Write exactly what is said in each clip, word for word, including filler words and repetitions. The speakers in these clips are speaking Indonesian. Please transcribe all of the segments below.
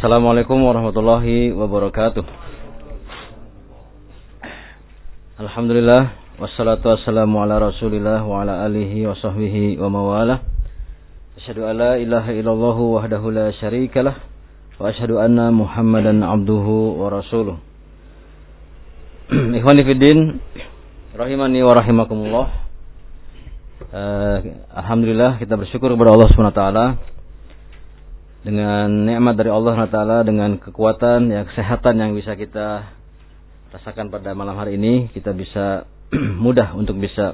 Assalamualaikum warahmatullahi wabarakatuh. Alhamdulillah, wassalatu wassalamu ala rasulillah wa ala alihi wa sahbihi wa mawalah. Asyhadu an la ilaha illallah wahdahu la syarikalah wa asyhadu anna Muhammadan abduhu wa rasuluh. Ikhwani fiddin, rahimani wa rahimakumullah. uh, Alhamdulillah, kita bersyukur kepada Allah subhanahu wa taala dengan nikmat dari Allah subhanahu wa taala, dengan kekuatan, ya, kesehatan yang bisa kita rasakan pada malam hari ini. Kita bisa mudah untuk bisa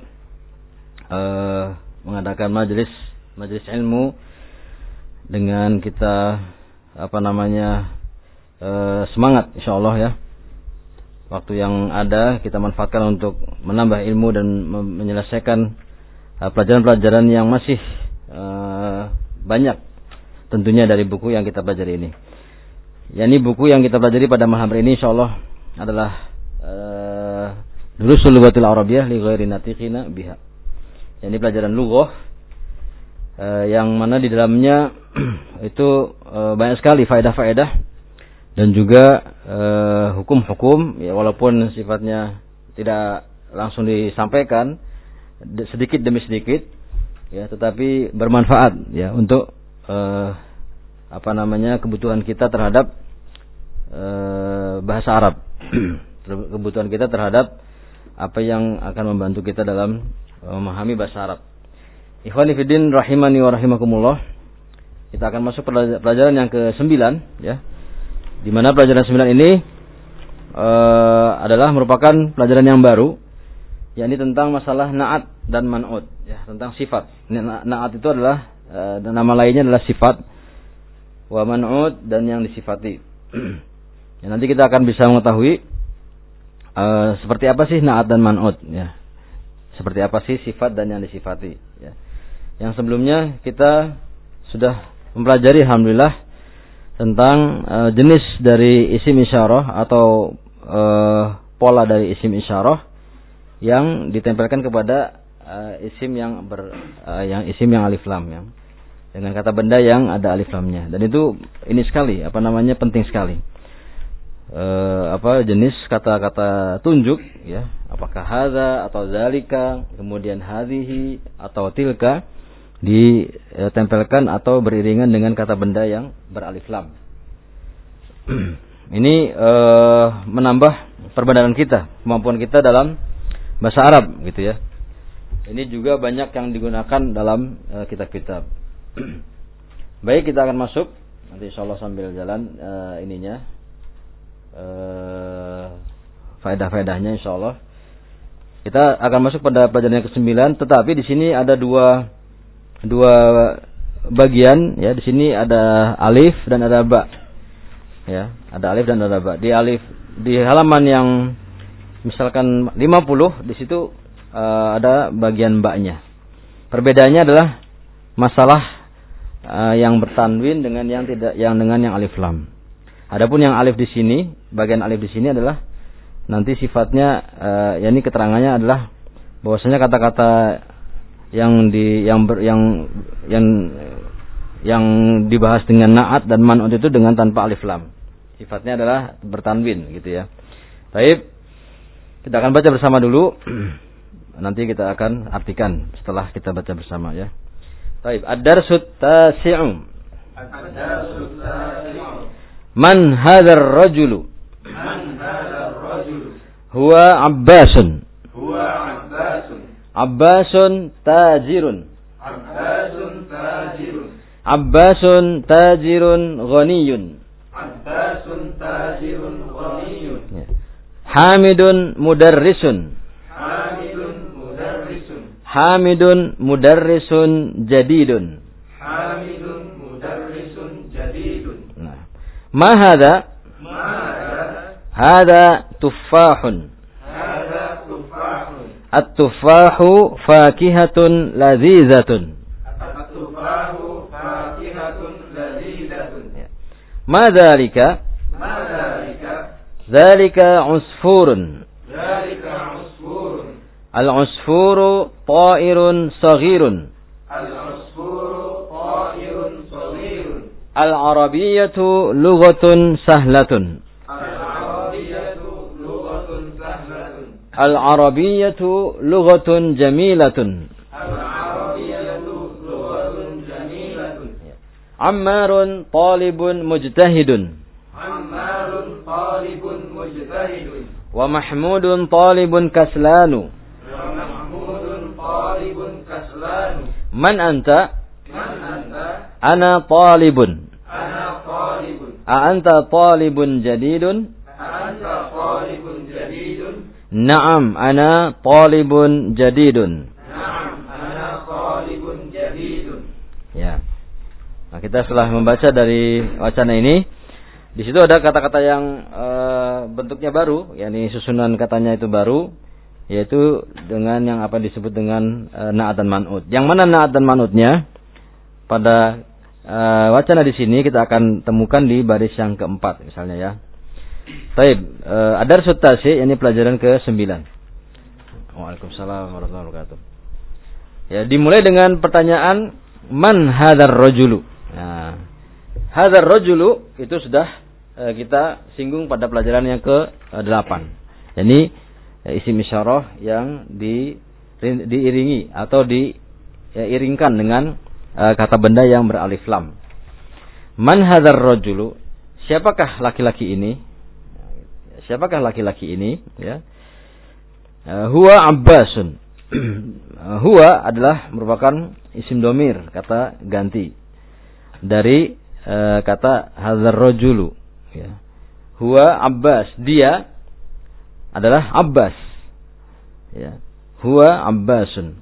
uh, mengadakan majelis majelis ilmu dengan kita apa namanya uh, semangat insyaallah, ya. Waktu yang ada kita manfaatkan untuk menambah ilmu dan menyelesaikan uh, pelajaran-pelajaran yang masih uh, banyak tentunya dari buku yang kita pelajari ini. Ya, ini buku yang kita pelajari pada malam hari ini insyaallah adalah uh, Durusul Lughatil Arabiyyah li ghairi natiqina biha. Ya, ini pelajaran lughah uh, yang mana di dalamnya itu uh, banyak sekali faedah-faedah dan juga uh, hukum-hukum, ya, walaupun sifatnya tidak langsung disampaikan sedikit demi sedikit, ya, tetapi bermanfaat, ya, untuk Uh, apa namanya kebutuhan kita terhadap uh, bahasa Arab, kebutuhan kita terhadap apa yang akan membantu kita dalam uh, memahami bahasa Arab. Ikhwani fiddin rahimani wa rahimakumullah. Kita akan masuk pelajaran yang ke sembilan, ya. Di mana pelajaran sembilan ini uh, adalah merupakan pelajaran yang baru, yakni tentang masalah na'at dan man'ut, ya, tentang sifat. Na'at itu adalah dan nama lainnya adalah sifat, wa man'ud dan yang disifati. Ya, nanti kita akan bisa mengetahui uh, seperti apa sih na'at dan man'ud, ya. Seperti apa sih sifat dan yang disifati, ya. Yang sebelumnya kita sudah mempelajari alhamdulillah tentang uh, jenis dari isim isyarah atau uh, pola dari isim isyarah yang ditempelkan kepada uh, isim yang ber uh, yang isim yang alif lam, ya, dengan kata benda yang ada alif lamnya. Dan itu ini sekali, apa namanya, penting sekali. E, apa jenis kata-kata tunjuk, ya, apakah hadza atau zalika, kemudian hadhihi atau tilka, ditempelkan atau beriringan dengan kata benda yang beralif lam. Ini e, menambah perbandingan kita, kemampuan kita dalam bahasa Arab, gitu, ya. Ini juga banyak yang digunakan dalam e, kitab-kitab. Baik, kita akan masuk nanti insyaallah sambil jalan uh, ininya uh, faedah-faedahnya insyaallah. Kita akan masuk pada pelajaran yang kesembilan, tetapi di sini ada dua dua bagian, ya. Di sini ada alif dan ada ba. Ya, ada alif dan ada ba. Di alif di halaman yang misalkan lima puluh, di situ uh, ada bagian ba-nya. Perbedaannya adalah masalah Uh, yang bertanwin dengan yang tidak, yang dengan yang alif lam. Adapun yang alif di sini, bagian alif di sini adalah nanti sifatnya, uh, yakni keterangannya adalah bahwasanya kata-kata yang di yang ber, yang yang yang dibahas dengan na'at dan man'ut itu dengan tanpa alif lam. Sifatnya adalah bertanwin, gitu, ya. Baik, kita akan baca bersama dulu. Nanti kita akan artikan setelah kita baca bersama, ya. Baik, ad-darsut tasi'u. Ad-darsut tasi'u. Man hadzal rajulu? Man hadzal rajulu? Huwa Abbasun. Huwa Abbasun. Abbasun tajirun. Abbasun tajirun. Abbasun tajirun ghaniyun. Abbasun tajirun ghaniyun. Hamidun mudarrisun. Hamidun mudarrisun jadidun. Hamidun mudarrisun jadidun. Nah, ma hadha? Ma hadha? Hadha tuffahun. Hadha tuffahun. At-tuffahu fakihatun lazizatun. At-tuffahu fakihatun lazizatun. Ma dhalika? Ma dhalika? Dhalika usfurun. Dhalika usfurun. Al-usfuru ta'irun saghirun. Al-usfuru ta'irun saghirun. Al-Arabiyyatu lughatun sahlatun. Al-Arabiyyatu lughatun sahlatun. Al-Arabiyyatu lughatun jamilatun. Al-Arabiyyatu lughatun jamilatun. Ammarun talibun mujtahidun. Ammarun talibun mujtahidun. Wa Mahmudun talibun kaslanu. Wa Mahmudun talibun kaslanu. Man anta? Man anta? Ana talibun. Ana talibun. A anta talibun jadidun? Anta talibun jadidun. Na'am, ana talibun jadidun. Na'am, ana talibun jadidun. Ya. Nah, kita setelah membaca dari wacana ini, di situ ada kata-kata yang e, bentuknya baru, yakni susunan katanya itu baru, yaitu dengan yang apa disebut dengan e, na'at dan man'ut. Yang mana na'at dan man'utnya? Pada e, wacana di sini kita akan temukan di baris yang keempat misalnya ya. Baik, e, ad-darsut tasi, ini pelajaran ke sembilan. Waalaikumsalam warahmatullahi wabarakatuh. Ya, dimulai dengan pertanyaan man hadzal rajulu. Nah, hadzal rajulu itu sudah e, kita singgung pada pelajaran yang ke delapan. Ini e, isim isyarah yang di diiringi atau diiringkan dengan e, kata benda yang beralif lam. Man hadzal rajulu? Siapakah laki-laki ini? Siapakah laki-laki ini? Ya. Uh, huwa Abbasun. uh, huwa adalah merupakan isim domir, kata ganti dari uh, kata hadzal rajulu. Ya. Huwa Abbas, dia adalah Abbas. Ya. Huwa Abbasun.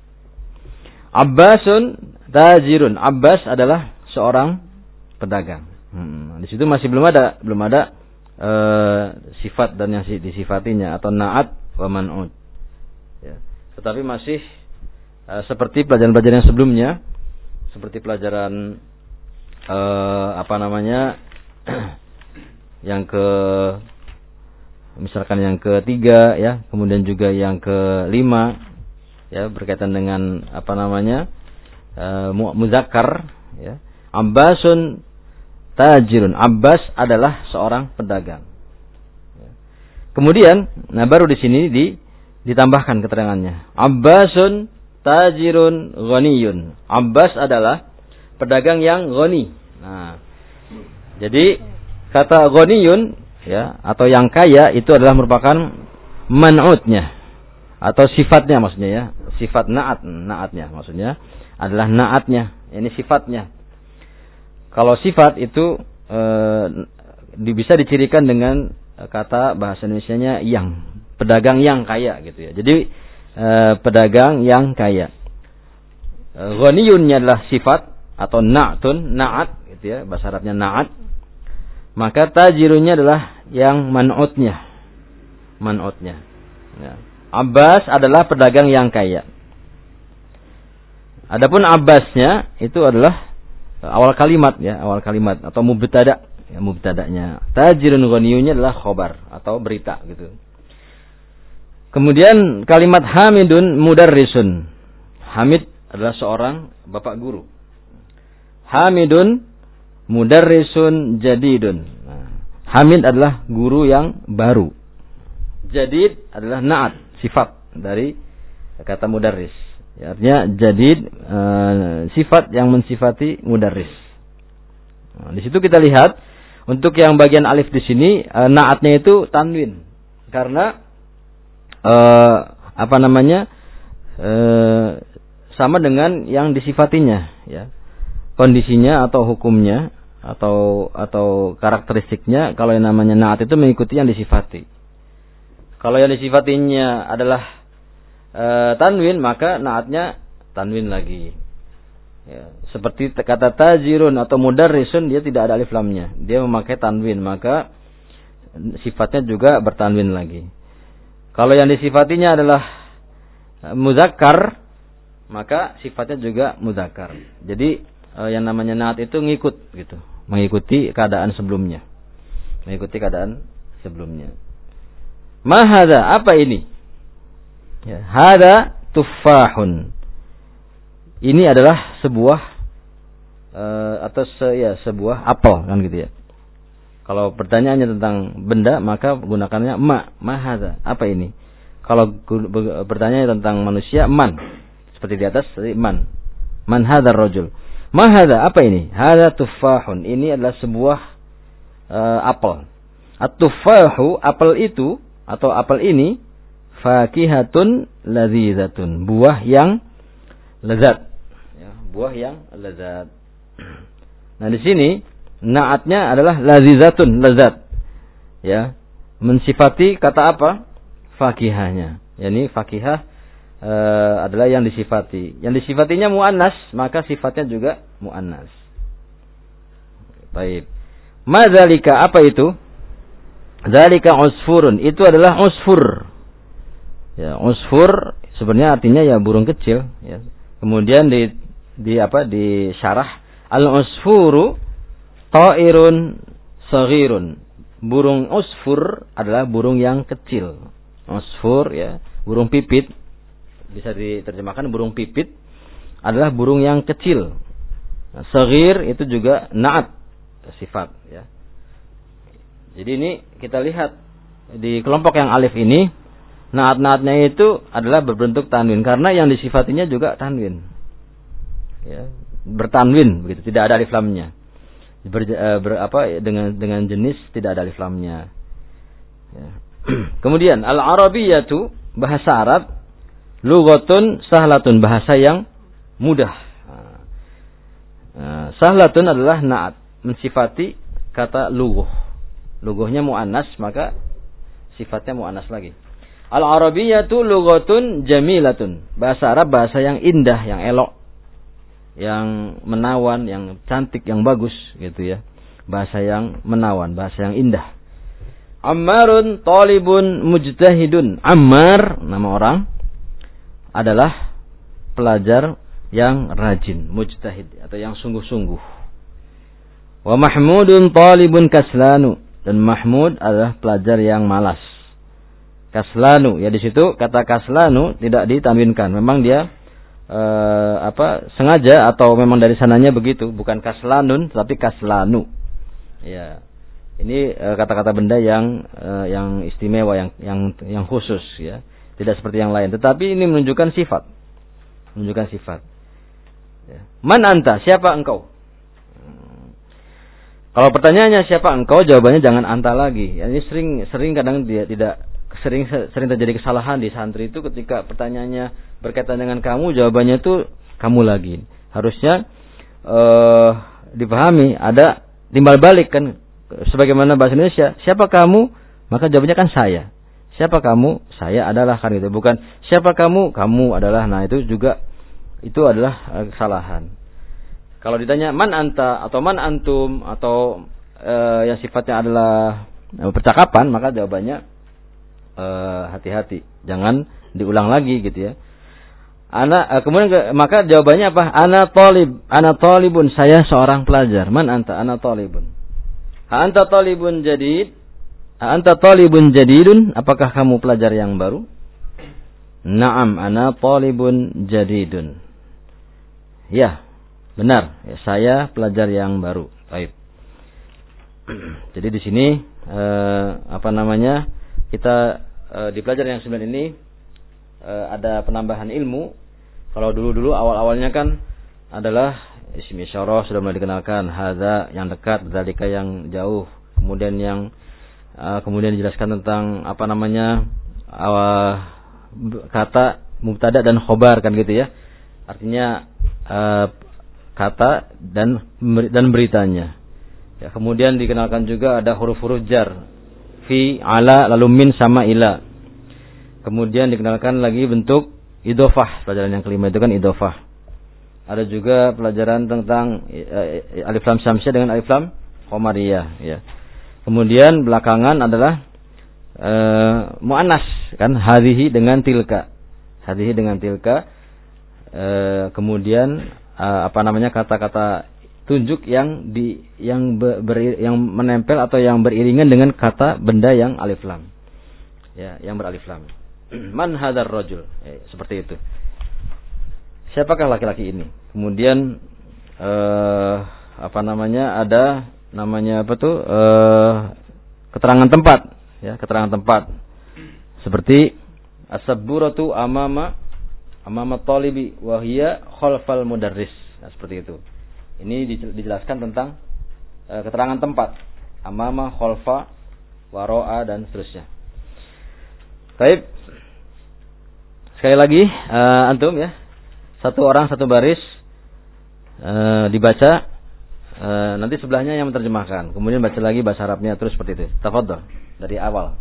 Abbasun tajirun. Abbas adalah seorang pedagang. Hmm. Di situ masih belum ada, belum ada Uh, sifat dan yang disifatinya atau na'at wa man'ut ya. Tetapi masih uh, seperti pelajaran-pelajaran yang sebelumnya, seperti pelajaran uh, apa namanya yang ke misalkan yang ketiga ya, kemudian juga yang kelima ya, berkaitan dengan apa namanya uh, muzakkar ya. Abbasun tajirun. Abbas adalah seorang pedagang. Kemudian, nah baru di sini di, ditambahkan keterangannya. Abbasun tajirun ghaniyun. Abbas adalah pedagang yang ghani. Nah, jadi kata ghaniyun ya atau yang kaya itu adalah merupakan man'utnya atau sifatnya maksudnya ya. Sifat na'at, na'atnya maksudnya adalah na'atnya, ini sifatnya. Kalau sifat itu e, bisa dicirikan dengan kata bahasa Indonesianya yang, pedagang yang kaya gitu ya. Jadi e, pedagang yang kaya. E, ghaniyunnya adalah sifat atau na'tun, na'at gitu ya, bahasa Arabnya na'at. Maka tajirunnya adalah yang man'utnya. Man'utnya. Ya. Abbas adalah pedagang yang kaya. Adapun Abbasnya itu adalah awal kalimat ya, awal kalimat atau mubtada ya, mubtadanya. Tajirun ghaniyunnya adalah khobar atau berita gitu. Kemudian kalimat hamidun mudarrisun. Hamid adalah seorang bapak guru. Hamidun mudarrisun jadidun. Nah, Hamid adalah guru yang baru. Jadid adalah na'at, sifat dari kata mudarris. Ya, artinya jadid e, sifat yang mensifati mudarris. Nah, di situ kita lihat untuk yang bagian alif di sini e, naatnya itu tanwin karena e, apa namanya e, sama dengan yang disifatinya ya. Kondisinya atau hukumnya atau atau karakteristiknya kalau yang namanya naat itu mengikuti yang disifati. Kalau yang disifatinya adalah E, tanwin maka naatnya tanwin lagi ya. Seperti kata tajirun atau mudarrisun, dia tidak ada alif lamnya, dia memakai tanwin maka sifatnya juga bertanwin lagi. Kalau yang disifatinya adalah muzakkar maka sifatnya juga muzakkar. Jadi e, yang namanya naat itu ngikut gitu, mengikuti keadaan sebelumnya, mengikuti keadaan sebelumnya. Ma hadza, apa ini? Ya, hada tuffahun. Ini adalah sebuah uh, atau se, ya sebuah apel kan gitu ya. Kalau pertanyaannya tentang benda maka gunakannya ma, ma hadza, apa ini? Kalau pertanyaannya tentang manusia, man. Seperti di atas tadi man. Man hadzal rajul. Ma hadza, apa ini? Hadza tufahun. Ini adalah sebuah uh, apel. At-tufahu, apel itu atau apel ini fakihatun ladzizatun, buah yang lezat. Ya, buah yang lezat. Nah, di sini naatnya adalah lazizatun, lezat. Ya, mensifati kata apa? Fakihahnya. Yani fakihah e, adalah yang disifati. Yang disifatinya muannas, maka sifatnya juga muannas. Baik. Madzalika, apa itu? Zalika usfurun. Itu adalah usfur. Ya, usfur sebenarnya artinya ya burung kecil, ya. Kemudian di di apa? Di syarah al-usfuru ta'irun saghirun. Burung usfur adalah burung yang kecil. Usfur ya, burung pipit, bisa diterjemahkan burung pipit adalah burung yang kecil. Nah, saghir itu juga na'at, sifat ya. Jadi ini kita lihat di kelompok yang alif ini, naat-naatnya itu adalah berbentuk tanwin karena yang disifatinya juga tanwin. Ya, bertanwin begitu, tidak ada alif lamnya. Ber, ber, apa dengan dengan jenis tidak ada alif lamnya. Ya. Kemudian al-arabiyyatu, bahasa Arab, lughatun sahlatun, bahasa yang mudah. Nah, sahlatun adalah naat, mensifati kata lughah. Lughahnya muannas, maka sifatnya muannas lagi. Al-arabiyyatu lughatun jamilatun, bahasa Arab bahasa yang indah, yang elok, yang menawan, yang cantik, yang bagus gitu ya. Bahasa yang menawan, bahasa yang indah. Ammarun talibun mujtahidun. Ammar, nama orang, adalah pelajar yang rajin, mujtahid atau yang sungguh-sungguh. Wa Mahmudun talibun kaslanu, dan Mahmud adalah pelajar yang malas. Kaslanu, ya di situ kata kaslanu tidak ditanwinkan. Memang dia eh, apa sengaja atau memang dari sananya begitu, bukan kaslanun tapi kaslanu. Ya. Ini e, kata-kata benda yang e, yang istimewa, yang yang yang khusus ya. Tidak seperti yang lain, tetapi ini menunjukkan sifat. Menunjukkan sifat. Ya. Man anta? Siapa engkau? Hmm. Kalau pertanyaannya siapa engkau, jawabannya jangan anta lagi. Ya, ini sering sering kadang dia tidak sering sering terjadi kesalahan di santri itu ketika pertanyaannya berkaitan dengan kamu, jawabannya itu kamu lagi. Harusnya e, dipahami ada timbal balik kan. Sebagaimana bahasa Indonesia, siapa kamu? Maka jawabannya kan saya. Siapa kamu? Saya adalah, kan itu. Bukan siapa kamu? Kamu adalah. Nah, itu juga itu adalah kesalahan. Kalau ditanya man anta atau man antum atau e, yang sifatnya adalah e, percakapan, maka jawabannya e, hati-hati. Jangan diulang lagi gitu ya. Ana e, kemudian maka jawabannya apa? Ana talib, ana talibun, saya seorang pelajar. Man anta? Ana talibun. Ha anta talibun jadid? Ha anta talibun jadidun? Apakah kamu pelajar yang baru? Naam, ana talibun jadidun. Ya, benar. Ya, saya pelajar yang baru. Baik. Jadi di sini eh, apa namanya? Kita eh, di pelajaran yang sembilan ini eh, ada penambahan ilmu. Kalau dulu-dulu awal-awalnya kan adalah isim isyarah sudah mulai dikenalkan, hadza yang dekat, dzalika yang jauh. Kemudian yang uh, kemudian dijelaskan tentang apa namanya uh, kata mubtada dan khobar kan gitu ya. Artinya uh, kata dan dan beritanya. Ya, kemudian dikenalkan juga ada huruf-huruf jar, fi, ala, lalu min sama ila. Kemudian dikenalkan lagi bentuk idhofah, pelajaran yang kelima itu kan idhofah. Ada juga pelajaran tentang uh, alif lam syamsiyah dengan alif lam qamariyah ya. Kemudian belakangan adalah uh, muannas kan, hadhihi dengan tilka. Hadhihi dengan tilka. Uh, kemudian uh, apa namanya kata-kata tunjuk yang di yang ber, ber, yang menempel atau yang beriringan dengan kata benda yang alif lam. Ya, yang beralif lam. Man hadzal rajul? Eh, seperti itu. Siapakah laki-laki ini? Kemudian uh, apa namanya ada namanya apa tuh uh, keterangan tempat, ya keterangan tempat seperti as-sabburatu amama amama talibi wa hiya khalfal mudarris. Nah, seperti itu. Ini dijelaskan tentang uh, keterangan tempat amama, khalfa, waro'a dan seterusnya. Baik. Sekali lagi uh, antum ya. Satu orang satu baris uh, dibaca, uh, nanti sebelahnya yang menerjemahkan. Kemudian baca lagi bahasa Arabnya terus seperti itu. Tafadhol dari awal.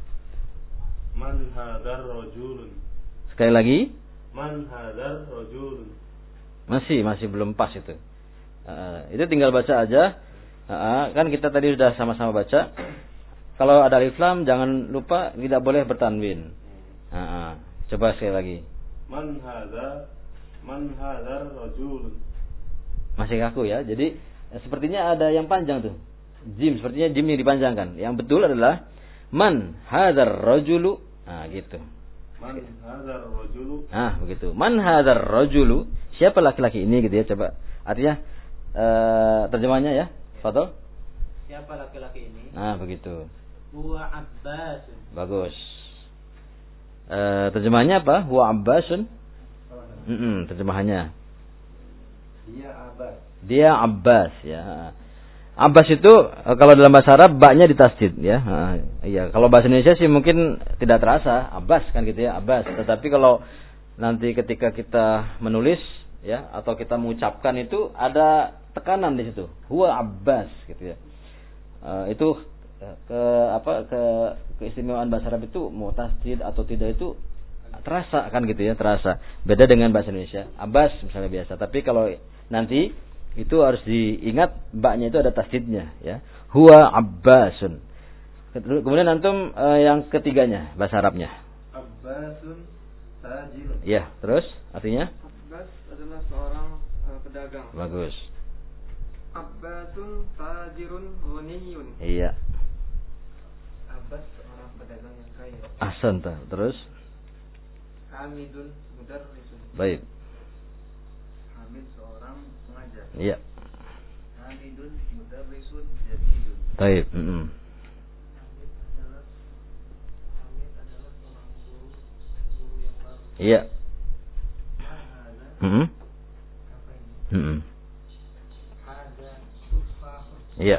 Man hadar rajulun. Sekali lagi. Man hadar rajulun. Masih masih belum pas itu. Uh, itu tinggal baca aja. Uh, kan kita tadi sudah sama-sama baca. Kalau ada alif lam jangan lupa tidak boleh bertanwin. Uh, uh. Coba sekali lagi. Man hadar Man hadar rajulun. Masih kaku ya. Jadi sepertinya ada yang panjang tuh. Jim, sepertinya jim yang dipanjangkan. Yang betul adalah man hadar rajulu. Nah, gitu. Man hadar rajulu. Nah, begitu. Man hadar rajulu. Siapa laki-laki ini gitu ya, coba. Artinya uh, terjemahnya ya. Fadhol. Siapa laki-laki ini? Nah, begitu. Huwa Abbas. Bagus. Uh, terjemahnya apa? Huwa Abbasun. Mm-mm, terjemahannya. Dia Abbas. Dia Abbas ya. Abbas itu kalau dalam bahasa Arab ba-nya ditasdid ya. Iya, kalau bahasa Indonesia sih mungkin tidak terasa Abbas kan gitu ya, Abbas. Tetapi kalau nanti ketika kita menulis ya atau kita mengucapkan itu ada tekanan di situ. Huwa Abbas gitu ya. Uh, itu ke apa ke keistimewaan bahasa Arab itu mau tasdid atau tidak itu terasa kan gitu ya, terasa. Beda dengan bahasa Indonesia. Abbas misalnya biasa, tapi kalau nanti itu harus diingat ba-nya itu ada tasdidnya ya. Huwa Abbasun. Kemudian antum uh, yang ketiganya bahasa Arabnya. Abbasun tajirun. Iya, terus artinya? Abbas adalah seorang uh, pedagang. Bagus. Abbasun tajirun ghaniyun. Iya. Abbas seorang pedagang yang kaya. Ahsan. Terus? Hamidun mudarrisun. Baik. Hamid seorang pengajar. Iya. Hamidun mudarrisun jadidun. Baik. Mm-hmm. Hamid adalah Hamid adalah seorang guru guru yang baru. Iya. Hada. Mm-hmm. Apa ini? Mm-hmm. Hada tufahun. Iya.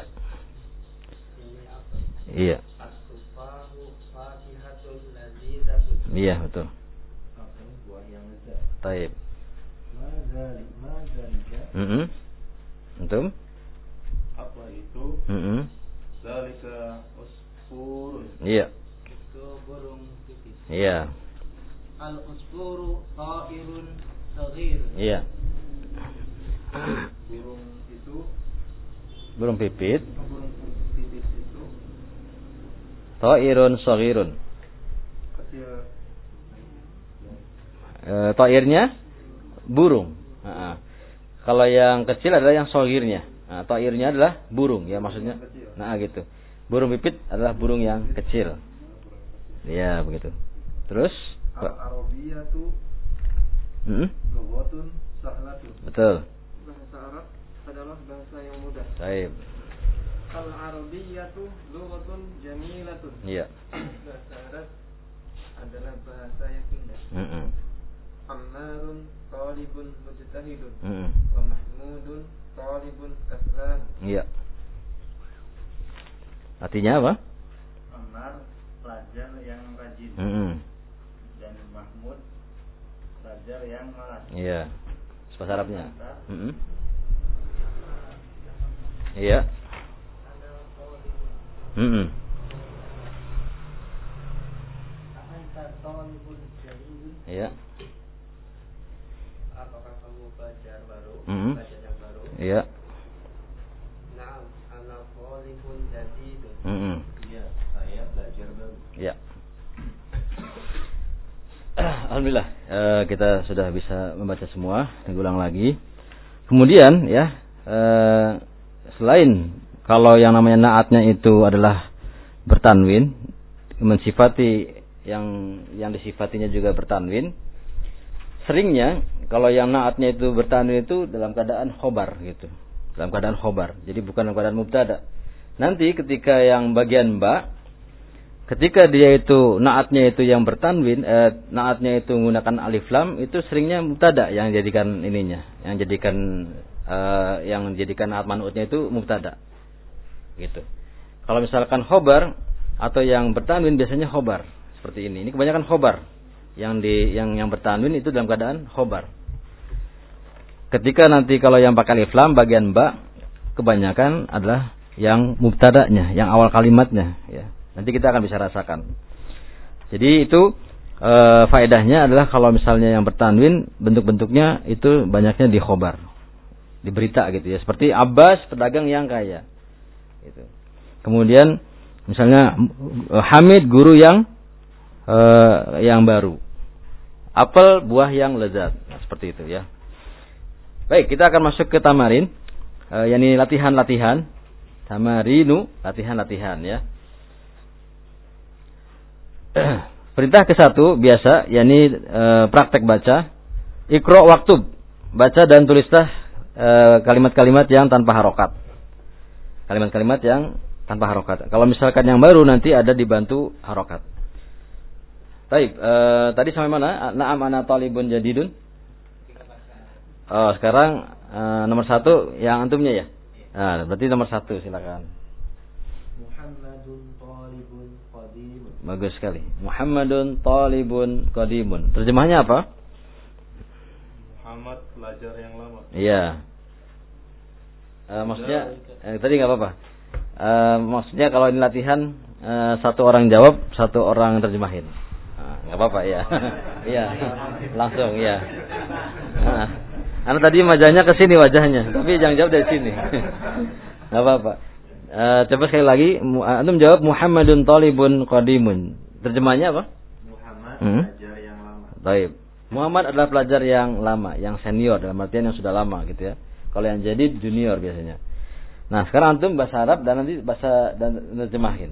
Ini apa? Iya. At-tufahu fakihatun lazidatun. Iya, betul. Apa ini buah yang lezat? Baik. Mazal mazalika. Mm-hmm. Antum? Apa itu? Mm-hmm. Zalika usfurun. Iya. Itu burung pipit. Iya. Al-usfuru ta'irun saghir. Iya. Burung itu, Burung pipit. burung pipit itu Ta'irun shaghirun. kecil. E, ta'irnya burung. Ha-ha. Kalau yang kecil adalah yang shaghirnya. Nah, ta'irnya adalah burung ya maksudnya. Nah, gitu. Burung pipit adalah burung yang kecil. Iya, begitu. Terus? Al-Arabiyatu Hmm? lughatun sahlatun. Betul. Bahasa Arab adalah bahasa yang mudah. Baik. Al-Arabiyyatu lughatun jamilatun. Iya. Bahasa Arab adalah bahasa yang indah. Heeh. Ammarun talibun mujtahidun. Heeh. Wa mahmudun talibun kaslan. Iya. Artinya apa? Ammar pelajar yang rajin Heeh. dan Mahmud pelajar yang malas. Iya. Bahasa Arabnya. Heeh. Iya. Heeh. Anta talibun jadidun. Iya. Apakah kamu pelajar baru? Mhm. Pelajar yang baru? Iya. Na'am, ana talibun jadidun. Heeh. Iya, saya pelajar baru. Iya. Alhamdulillah eh, kita sudah bisa membaca semua. Diulang lagi. Kemudian ya eh, selain kalau yang namanya naatnya itu adalah bertanwin, mensifati yang yang disifatinya juga bertanwin. seringnya kalau yang naatnya itu bertanwin itu dalam keadaan khobar gitu. Dalam keadaan khobar. Jadi bukan dalam keadaan mubtada. Nanti ketika yang bagian ba, ketika dia itu naatnya itu yang bertanwin, eh, naatnya itu menggunakan alif lam, itu seringnya mubtada yang jadikan ininya, yang jadikan eh, yang jadikan naat man'utnya itu mubtada. Gitu. Kalau misalkan khobar atau yang bertanwin biasanya khobar seperti ini. Ini kebanyakan khobar. Yang di yang yang bertanwin itu dalam keadaan khobar. Ketika nanti kalau yang pakai alif lam bagian ba, kebanyakan adalah yang mubtada'nya, yang awal kalimatnya, ya. Nanti kita akan bisa rasakan. Jadi itu e, faedahnya adalah kalau misalnya yang bertanwin bentuk-bentuknya itu banyaknya di khobar, di berita gitu ya. Seperti Abbas pedagang yang kaya. Gitu. Kemudian misalnya Hamid guru yang e, yang baru. Apel buah yang lezat. Nah, seperti itu ya. Baik, kita akan masuk ke tamarin. E, yakni latihan-latihan. Tamarinu, latihan-latihan ya. Perintah ke satu biasa, yakni e, praktek baca. Iqra waktub, baca dan tulislah e, kalimat-kalimat yang tanpa harokat. Kalimat-kalimat yang tanpa harokat. Kalau misalkan yang baru nanti ada dibantu harokat. Baik, e, tadi sampai mana? Na'am ana talibun jadidun. Oh, sekarang e, nomor satu yang antumnya ya. Nah, berarti nomor satu silakan. Muhammadun talibun qadimun. Bagus sekali. Muhammadun talibun qadimun. Terjemahnya apa? Muhammad pelajar yang lama. Iya. Uh, maksudnya eh, tadi nggak apa-apa. Uh, maksudnya kalau ini latihan uh, satu orang jawab, satu orang terjemahin. Nggak uh, apa-apa ya. Iya. Langsung ya. Nah. Anak tadi wajahnya ke sini wajahnya, tapi jangan jawab dari sini. Enggak apa-apa. E, coba sekali lagi, antum jawab Muhammadun talibun qadimun. Terjemahnya apa? Muhammad hmm? pelajar yang lama. Baik. Muhammad adalah pelajar yang lama, yang senior dalam artian yang sudah lama gitu ya. Kalau yang jadi junior biasanya. Nah, sekarang antum bahasa Arab dan nanti bahasa dan terjemahin.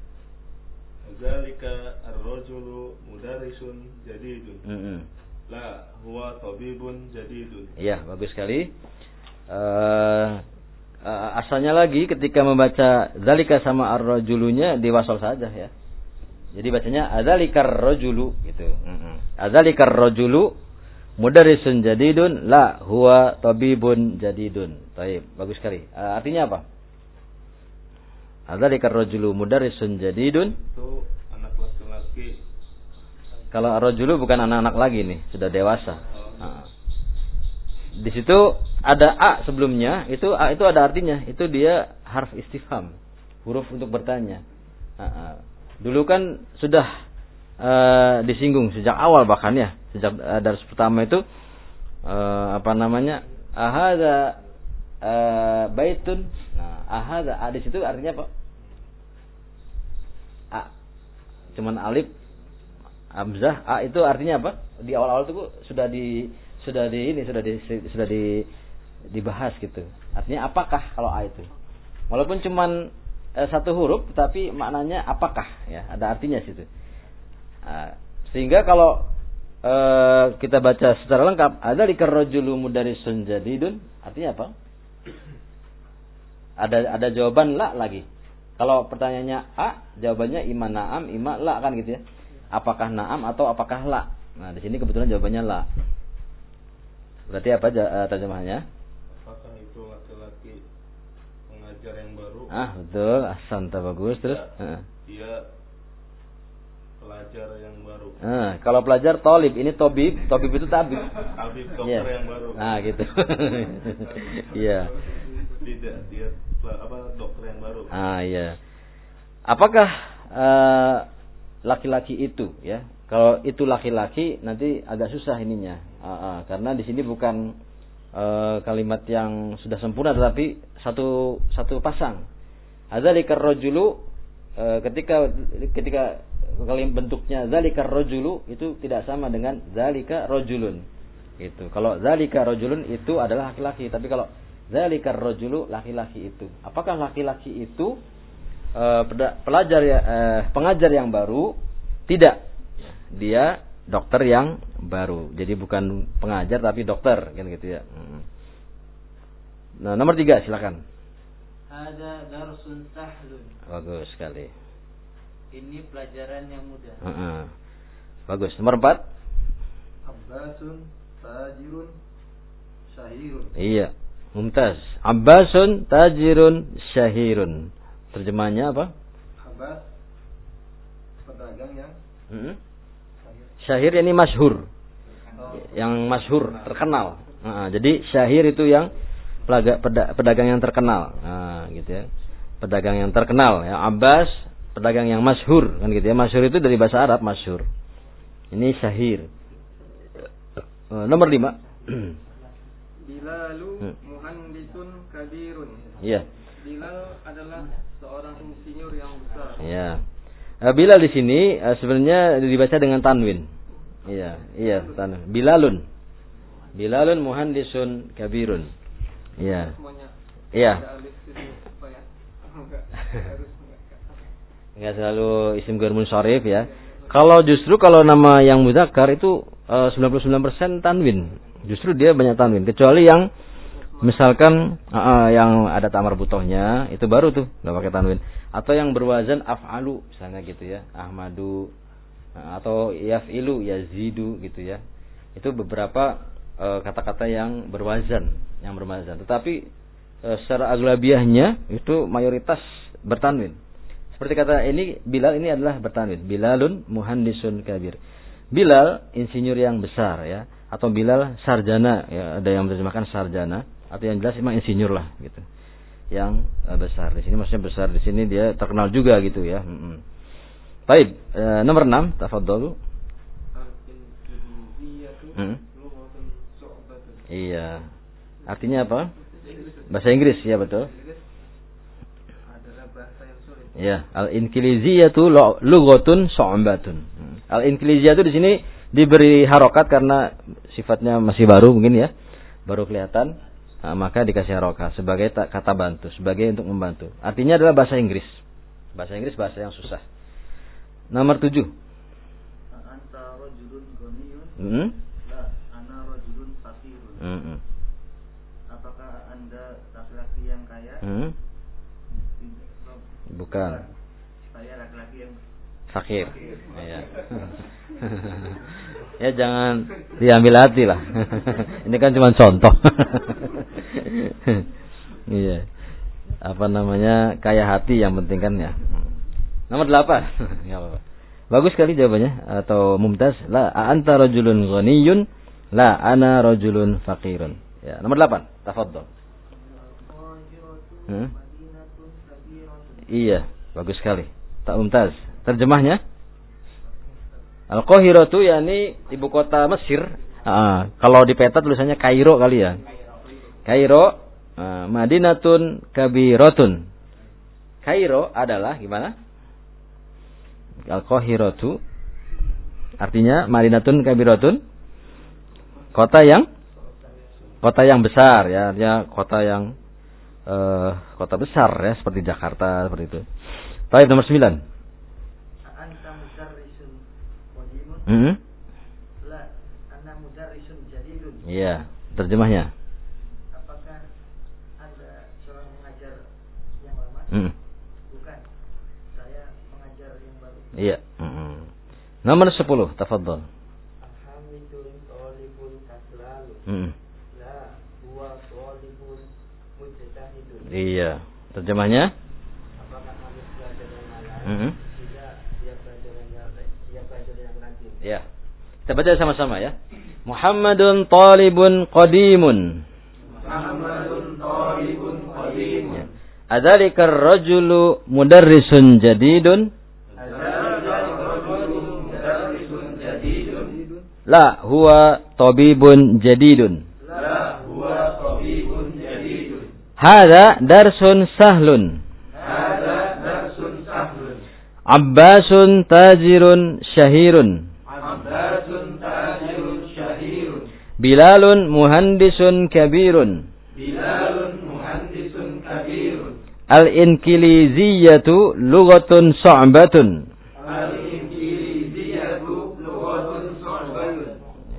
Zalika ar-rajulu mudarrisun jadidun. Heeh. La huwa tabibun jadidun. Iya, bagus sekali. Uh, uh, asalnya lagi ketika membaca zalika sama ar-rajulunya diwasal saja ya. Jadi bacanya adzalikar rajulu gitu. Heeh. Adzalikar rajulu mudarrisun jadidun la huwa tabibun jadidun. Baik, bagus sekali. Uh, artinya apa? Adzalikar rajulu mudarrisun jadidun. Itu anak laki-laki. Kalau ar-rajulu bukan anak-anak lagi nih, sudah dewasa. Nah. Di situ ada a sebelumnya, itu a itu ada artinya, itu dia harf istifham, huruf untuk bertanya. Nah, dulu kan sudah uh, disinggung sejak awal bahkan ya, sejak uh, dari pertama itu uh, apa namanya? Ahadza uh, baitun. Nah, ahadza a di situ artinya apa? A. Cuman alif hamzah a itu artinya apa? Di awal-awal itu sudah di sudah di ini sudah di sudah di dibahas gitu. Artinya apakah kalau a itu? Walaupun cuman eh, satu huruf tapi maknanya apakah ya, ada artinya situ. Nah, sehingga kalau eh, kita baca secara lengkap ada likar rajulu mudarrisun jadidun, artinya apa? Ada ada jawaban la lagi. Kalau pertanyaannya a, jawabannya ima na'am, ima la kan gitu ya. Apakah na'am atau apakah la? Nah, di sini kebetulan jawabannya la. Berarti apa uh, terjemahannya? Apakah itu laki-laki pengajar yang baru? Ah, betul. Ahsanta, bagus. Terus? Ya, uh. dia pelajar yang baru. Uh, kalau pelajar tolib, ini tobib. Tobib itu tabib. Tabib dokter yeah. yang baru. Nah, gitu. Iya. Tidak, dia apa dokter yang baru. Ah, iya. Apakah uh, laki-laki itu ya? Kalau itu laki-laki nanti agak susah ininya, uh, uh, karena di sini bukan uh, kalimat yang sudah sempurna, tetapi satu satu pasang. Adzalikar rajulu, uh, ketika ketika kalimat bentuknya zalikar rajulu itu tidak sama dengan zalika rajulun. Gitu. Kalau zalika rajulun itu adalah laki-laki, tapi kalau zalikar rajulu laki-laki itu. Apakah laki-laki itu uh, pelajar ya, uh, pengajar yang baru? Tidak. Dia dokter yang baru. Jadi bukan pengajar tapi dokter kan gitu ya. Nah, nomor tiga silakan. Ada darsun sahlun. Bagus sekali. Ini pelajaran yang mudah. Uh-uh. Bagus. Nomor empat. Abbasun tajirun syahirun. Iya. Mumtaz. Abbasun tajirun syahirun. Terjemahnya apa? Abbas pedagang yang Hmm? Syahir ini masyhur. Yang masyhur, terkenal. Nah, jadi syahir itu yang pelaga, peda, pedagang yang terkenal. Nah, gitu ya. Pedagang yang terkenal ya. Abbas pedagang yang masyhur kan gitu ya. Masyhur itu dari bahasa Arab masyhur. Ini syahir. Uh, nomor lima. Bilalu Hmm. muhandisun kabirun. Iya. Bilal adalah seorang insinyur yang besar. Iya. Uh, Bilal di sini uh, sebenarnya dibaca dengan tanwin. Iya, iya, tanwin. Bilalun. Bilalun muhandisun kabirun. Iya. Semuanya. Iya. Ada alif sini apa ya? Enggak harus enggak. Enggak selalu isim ghair munsharif ya. Kalau justru kalau nama yang mudzakkar itu uh, sembilan puluh sembilan persen tanwin. Justru dia banyak tanwin. Kecuali yang misalkan uh, yang ada tamar butohnya itu baru tuh enggak pakai tanwin. Atau yang berwazan af'alu misalnya gitu ya. Ahmadu uh, atau yaf'ilu yazidu gitu ya. Itu beberapa uh, kata-kata yang berwazan, yang berwazan. Tetapi uh, secara aglabiahnya itu mayoritas bertanwin. Seperti kata ini Bilal ini adalah bertanwin. Bilalun muhandisun kabir. Bilal insinyur yang besar ya, atau Bilal sarjana ya, ada yang menerjemahkan sarjana atau yang jelas memang insinyur lah gitu. Yang uh, besar di sini maksudnya besar di sini dia terkenal juga gitu ya. Heeh. Baik, uh, nomor enam, tafadhalu. Hmm. Iya. Artinya apa? Bahasa Inggris ya betul. Ya, al-inkiliziyatu lughatun su'batun. Al-inkiliziyatu di sini diberi harokat karena sifatnya masih baru mungkin ya. Baru kelihatan, nah, maka dikasih harokat sebagai kata bantu, sebagai untuk membantu. Artinya adalah bahasa Inggris. Bahasa Inggris bahasa yang susah. Nomor tujuh. Anta rajulun ghaniyun? Hmm? La, ana rajulun fakirun. Hmm. Apakah Anda laki-laki yang kaya? Hmm? Bukan. Saya laki-laki yang Fakir. Ya. Ya jangan diambil hati lah. Ini kan cuma contoh. Iya. Apa namanya? Kaya hati yang penting kan ya. Nomor delapan. Ya apa-apa. Bagus sekali jawabannya atau mumtaz. La anta rajulun ghaniyun, la ana rajulun fakirun. Ya, nomor delapan. Tafadhol. Hmm? Iya, bagus sekali. Tak mumtaz. Terjemahnya? Al-Qahiratu yakni ibu kota Mesir. Ah, kalau di peta tulisannya Kairo kali ya. Kairo, ah, Madinatun Kabiratun. Kairo adalah gimana? Al-Qahiratu artinya Madinatun Kabiratun. Kota yang kota yang besar ya, artinya kota yang uh, kota besar ya seperti Jakarta seperti itu. Baik, nomor sembilan. Anta mudarrisun qadimun? Hmm? La, ana mudarrisun jadidun. Iya, terjemahnya. Apakah Anda seorang pengajar yang lama? Hmm. Bukan. Saya pengajar yang baru. Iya. Hmm. Nomor sepuluh, tafadhol. Alhamdulillah talibun kaslalu. Hmm. La, huwa talibun mujtahidun. Iya, terjemahnya? Apakah kamu belajar yang malas? Hmm. Tidak, dia belajar yang dia belajar yang rajin. Ya. Kita baca sama-sama ya. Muhammadun talibun qadimun. Muhammadun talibun qadimun. Ya. Adzalika ar-rajulu mudarrisun jadidun. La huwa tabibun jadidun. La huwa tabibun jadidun. Hadza darsun sahlun. Hadza darsun sahlun. Abbasun tajirun syahirun. Abbasun tajirun syahirun. Bilalun muhandisun kabirun. Bilalun muhandisun kabirun. Al-inkiliziyatu lughatun su'batun. Al-inkiliziyatu lughatun su'batun.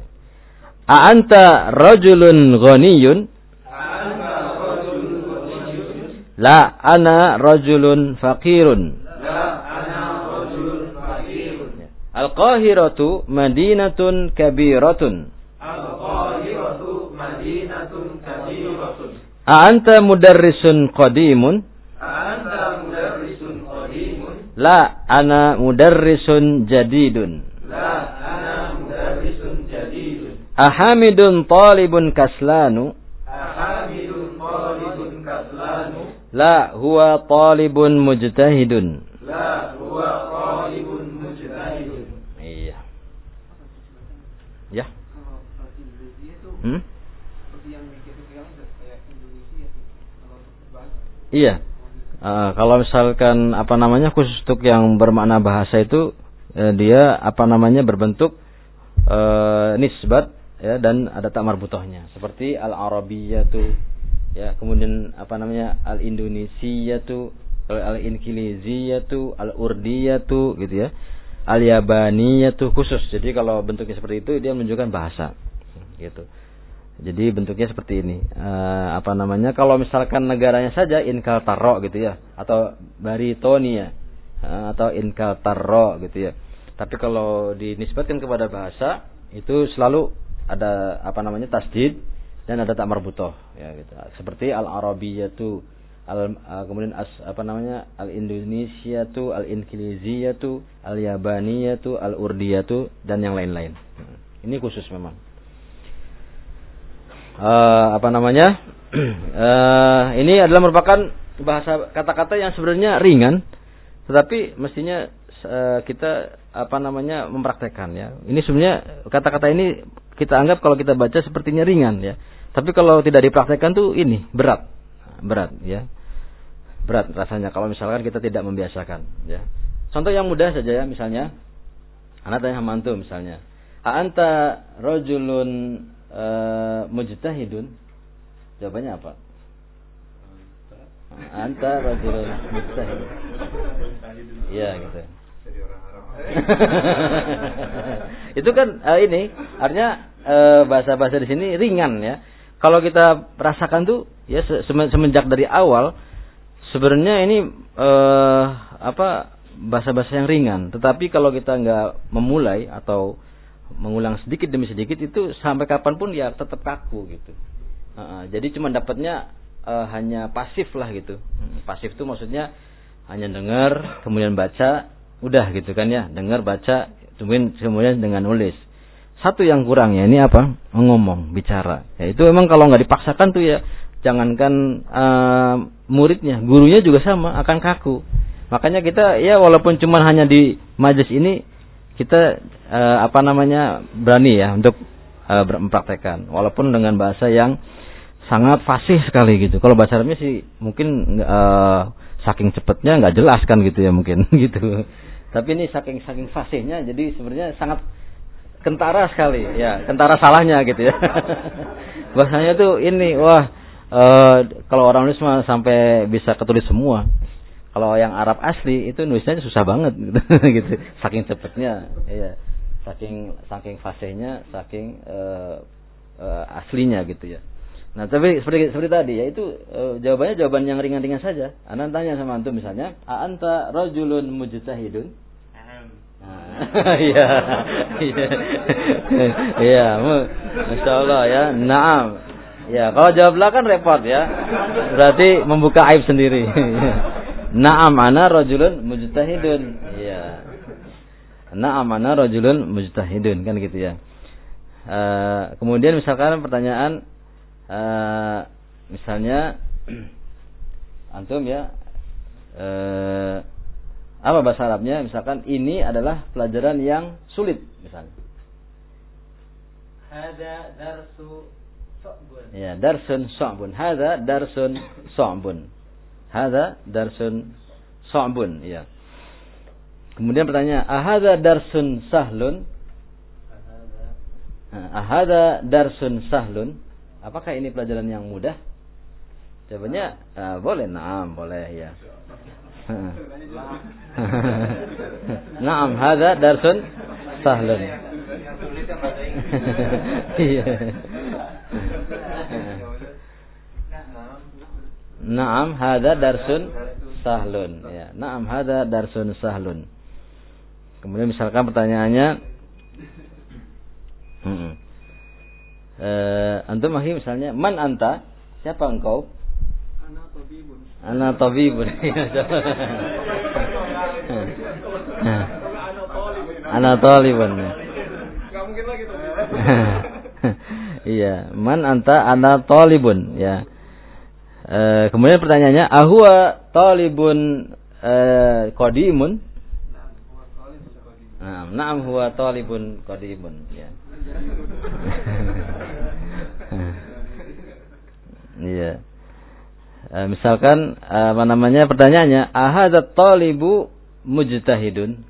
A anta rajulun ghaniyun? Anta rajulun ghaniyun? La, ana rajulun faqirun. La, ana rajulun faqirun. Al-Qahiratu madinatun kabiratun. Al-Qahiratu madinatun kabiratun. A anta mudarrisun qadimun? Anta mudarrisun qadimun? La, ana mudarrisun jadidun. La, ana mudarrisun jadidun. Ahamidun talibun kaslanu? Ahamidun talibun kaslanu? La, huwa talibun mujtahidun. La, huwa talibun mujtahidun. Iya. Ya. Kalau bahasa Indonesia itu Hmm? seperti yang bikin sekarang kayak Indonesia kalau bahasa. Iya. Uh, kalau misalkan apa namanya khusus untuk yang bermakna bahasa itu uh, dia apa namanya berbentuk uh, nisbat ya, dan ada tak marbutohnya seperti al-Arabiyyatu ya, kemudian apa namanya al-Indonesiatu, al-Inkiliziyatu, al-Urdiyatu gitu ya, al-Yabaniyatu khusus. Jadi kalau bentuknya seperti itu dia menunjukkan bahasa gitu. Jadi bentuknya seperti ini. Uh, apa namanya? Kalau misalkan negaranya saja Inkaltaro gitu ya, atau Baritonia, uh, atau Inkaltaro gitu ya. Tapi kalau dinisbatkan kepada bahasa itu selalu ada apa namanya tasdid dan ada tak marbutoh ya gitu. Seperti al-Arabiyyatu, al uh, kemudian as, apa namanya? al-Indonesiatu, al-Inkiliziyatu, al-Yabaniyatu, al-Urdiyatu dan yang lain-lain. Ini khusus memang. Uh, apa namanya uh, ini adalah merupakan bahasa kata-kata yang sebenarnya ringan, tetapi mestinya uh, kita apa namanya mempraktekkan ya. Ini sebenarnya kata-kata ini kita anggap kalau kita baca sepertinya ringan ya, tapi kalau tidak dipraktekkan tuh ini berat, berat ya, berat rasanya kalau misalkan kita tidak membiasakan ya. Contoh yang mudah saja ya, misalnya anak tanya sama antum misalnya, a anta rajulun Uh, mujtahidun, jawabannya apa? Anta rajulun mujtahid. Iya gitu. Itu kan uh, ini artinya uh, bahasa-bahasa di sini ringan ya. Kalau kita rasakan tuh ya semenjak dari awal sebenarnya ini uh, apa bahasa-bahasa yang ringan. Tetapi kalau kita nggak memulai atau mengulang sedikit demi sedikit itu sampai kapanpun ya tetap kaku gitu. Uh, jadi cuma dapatnya uh, hanya pasif lah gitu. Hmm, pasif itu maksudnya hanya dengar kemudian baca udah gitu kan ya, dengar baca kemudian kemudian dengan nulis. Satu yang kurangnya ini apa? Ngomong, bicara. Ya itu memang kalau nggak dipaksakan tuh ya jangankan uh, muridnya, gurunya juga sama akan kaku. Makanya kita ya walaupun cuma hanya di majelis ini kita uh, apa namanya berani ya untuk uh, mempraktekkan walaupun dengan bahasa yang sangat fasih sekali gitu. Kalau bahasa Arabnya sih mungkin uh, saking cepatnya nggak jelas kan gitu ya mungkin gitu. Tapi ini saking saking fasihnya jadi sebenarnya sangat kentara sekali ya, kentara salahnya gitu ya. Bahasanya tuh ini wah uh, kalau orang nulis mah sampai bisa ketulis semua. Kalau yang Arab asli itu nulisnya susah banget gitu, gitu. Saking cepatnya, ya, saking saking fasihnya, saking uh, uh, aslinya gitu ya. Nah tapi seperti seperti tadi ya itu uh, jawabannya jawaban yang ringan-ringan saja. Anak tanya sama antum misalnya, a anta rajulun mujtahidun? Iya, iya, iya, masya Allah ya, naam. Ya kalau jawab lah kan repot ya, berarti membuka aib sendiri. Na'am ana rajulun mujtahidun. Iya. Na'am ana rajulun mujtahidun kan gitu ya. Uh, kemudian misalkan pertanyaan uh, misalnya antum ya uh, apa bahasa Arabnya misalkan ini adalah pelajaran yang sulit misalnya. Hada darsu sa'bun. Ya, darsun sa'bun. Hada darsun sa'bun. Hada darsun sa'bun, ya. Kemudian pertanyaan, ahada darsun sahlun? Ahada darsun sahlun? Apakah ini pelajaran yang mudah? Jawabannya uh, boleh, naam, boleh ya. Naam, hada darsun sahlun. Iya. Naam hada darsun sahlun ya. Naam hada darsun sahlun. Kemudian misalkan pertanyaannya hmm. eh antum ahi misalnya man anta? Siapa engkau? Ana tabibun. Ana tabibun. Ana talibun. Enggak mungkin lagi tuh. Iya, man anta? Ana talibun ya. E, kemudian pertanyaannya ahwa talibun e, qadimun? Nah, na'am huwa talibun qadimun ya. Iya. E, misalkan apa namanya pertanyaannya ahadzat talibu mujtahidun?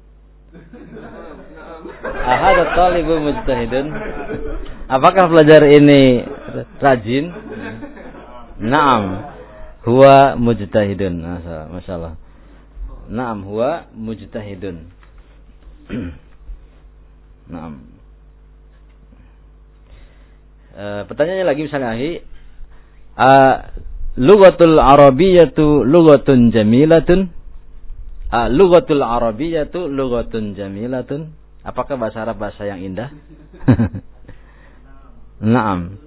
Ahadzat talibu mujtahidun? Apakah pelajar ini rajin? Naam, huwa mujtahidun. Masyaallah, masyaallah. Naam, huwa mujtahidun. Naam. E, pertanyaannya lagi misalnya ahi, lughatul arabiyyatu lughatun jamilatun? A lughatul arabiyyatu lughatun jamilatun? Apakah bahasa Arab bahasa yang indah? Naam.